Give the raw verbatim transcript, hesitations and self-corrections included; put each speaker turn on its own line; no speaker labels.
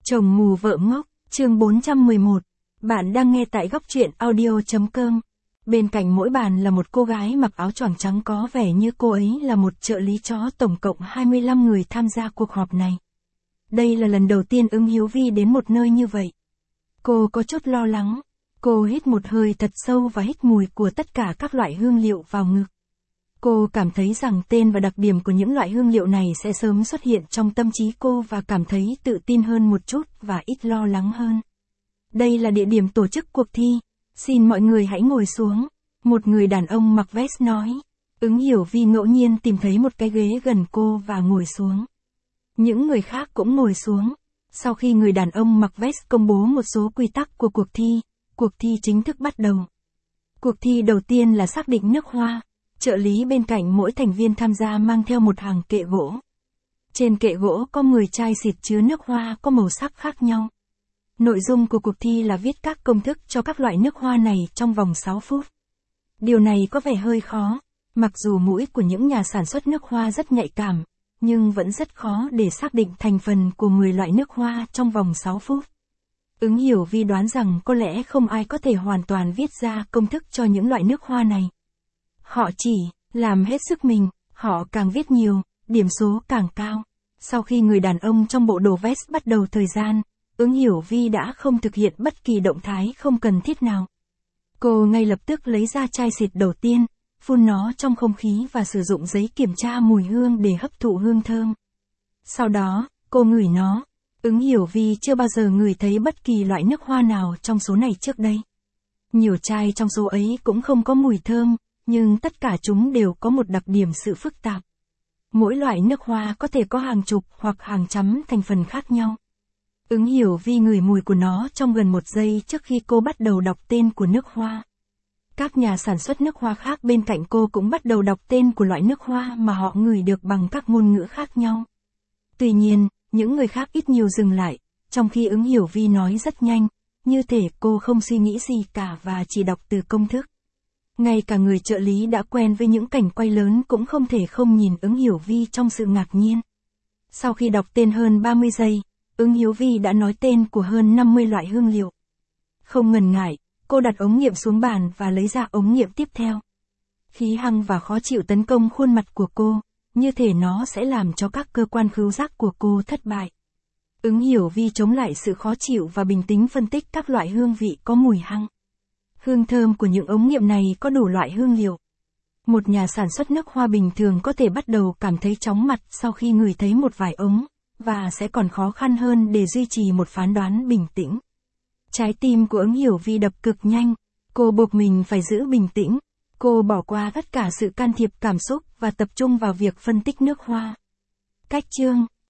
Chồng mù vợ ngốc, chương bốn trăm mười một. Bạn đang nghe tại góc truyện audio chấm com. Bên cạnh mỗi bàn là một cô gái mặc áo choàng trắng có vẻ như cô ấy là một trợ lý chó. Tổng cộng hai mươi lăm người tham gia cuộc họp này. Đây là lần đầu tiên Ứng Hiếu Vi đến một nơi như vậy. Cô có chút lo lắng. Cô hít một hơi thật sâu và hít mùi của tất cả các loại hương liệu vào ngực. Cô cảm thấy rằng tên và đặc điểm của những loại hương liệu này sẽ sớm xuất hiện trong tâm trí cô và cảm thấy tự tin hơn một chút và ít lo lắng hơn. Đây là địa điểm tổ chức cuộc thi. Xin mọi người hãy ngồi xuống. Một người đàn ông mặc vest nói. Ứng Hiểu Vi ngẫu nhiên tìm thấy một cái ghế gần cô và ngồi xuống. Những người khác cũng ngồi xuống. Sau khi người đàn ông mặc vest công bố một số quy tắc của cuộc thi, cuộc thi chính thức bắt đầu. Cuộc thi đầu tiên là xác định nước hoa. Trợ lý bên cạnh mỗi thành viên tham gia mang theo một hàng kệ gỗ. Trên kệ gỗ có mười chai xịt chứa nước hoa có màu sắc khác nhau. Nội dung của cuộc thi là viết các công thức cho các loại nước hoa này trong vòng sáu phút. Điều này có vẻ hơi khó, mặc dù mũi của những nhà sản xuất nước hoa rất nhạy cảm, nhưng vẫn rất khó để xác định thành phần của mười loại nước hoa trong vòng sáu phút. Ứng Hiểu Vi đoán rằng có lẽ không ai có thể hoàn toàn viết ra công thức cho những loại nước hoa này. Họ chỉ làm hết sức mình, họ càng viết nhiều, điểm số càng cao. Sau khi người đàn ông trong bộ đồ vest bắt đầu thời gian, Ứng Hiểu Vi đã không thực hiện bất kỳ động thái không cần thiết nào. Cô ngay lập tức lấy ra chai xịt đầu tiên, phun nó trong không khí và sử dụng giấy kiểm tra mùi hương để hấp thụ hương thơm. Sau đó, cô ngửi nó. Ứng Hiểu Vi chưa bao giờ ngửi thấy bất kỳ loại nước hoa nào trong số này trước đây. Nhiều chai trong số ấy cũng không có mùi thơm. Nhưng tất cả chúng đều có một đặc điểm sự phức tạp. Mỗi loại nước hoa có thể có hàng chục hoặc hàng trăm thành phần khác nhau. Ứng Hiểu Vi ngửi mùi của nó trong gần một giây trước khi cô bắt đầu đọc tên của nước hoa. Các nhà sản xuất nước hoa khác bên cạnh cô cũng bắt đầu đọc tên của loại nước hoa mà họ ngửi được bằng các ngôn ngữ khác nhau. Tuy nhiên, những người khác ít nhiều dừng lại, trong khi Ứng Hiểu Vi nói rất nhanh, như thể cô không suy nghĩ gì cả và chỉ đọc từ công thức. Ngay cả người trợ lý đã quen với những cảnh quay lớn cũng không thể không nhìn Ứng Hiểu Vi trong sự ngạc nhiên. Sau khi đọc tên hơn ba mươi giây, Ứng Hiểu Vi đã nói tên của hơn năm mươi loại hương liệu. Không ngần ngại, cô đặt ống nghiệm xuống bàn và lấy ra ống nghiệm tiếp theo. Khí hăng và khó chịu tấn công khuôn mặt của cô, như thể nó sẽ làm cho các cơ quan khứu giác của cô thất bại. Ứng Hiểu Vi chống lại sự khó chịu và bình tĩnh phân tích các loại hương vị có mùi hăng. Hương thơm của những ống nghiệm này có đủ loại hương liệu. Một nhà sản xuất nước hoa bình thường có thể bắt đầu cảm thấy chóng mặt sau khi ngửi thấy một vài ống, và sẽ còn khó khăn hơn để duy trì một phán đoán bình tĩnh. Trái tim của Ứng Hiểu Vi đập cực nhanh, cô buộc mình phải giữ bình tĩnh. Cô bỏ qua tất cả sự can thiệp cảm xúc và tập trung vào việc phân tích nước hoa. Cách chương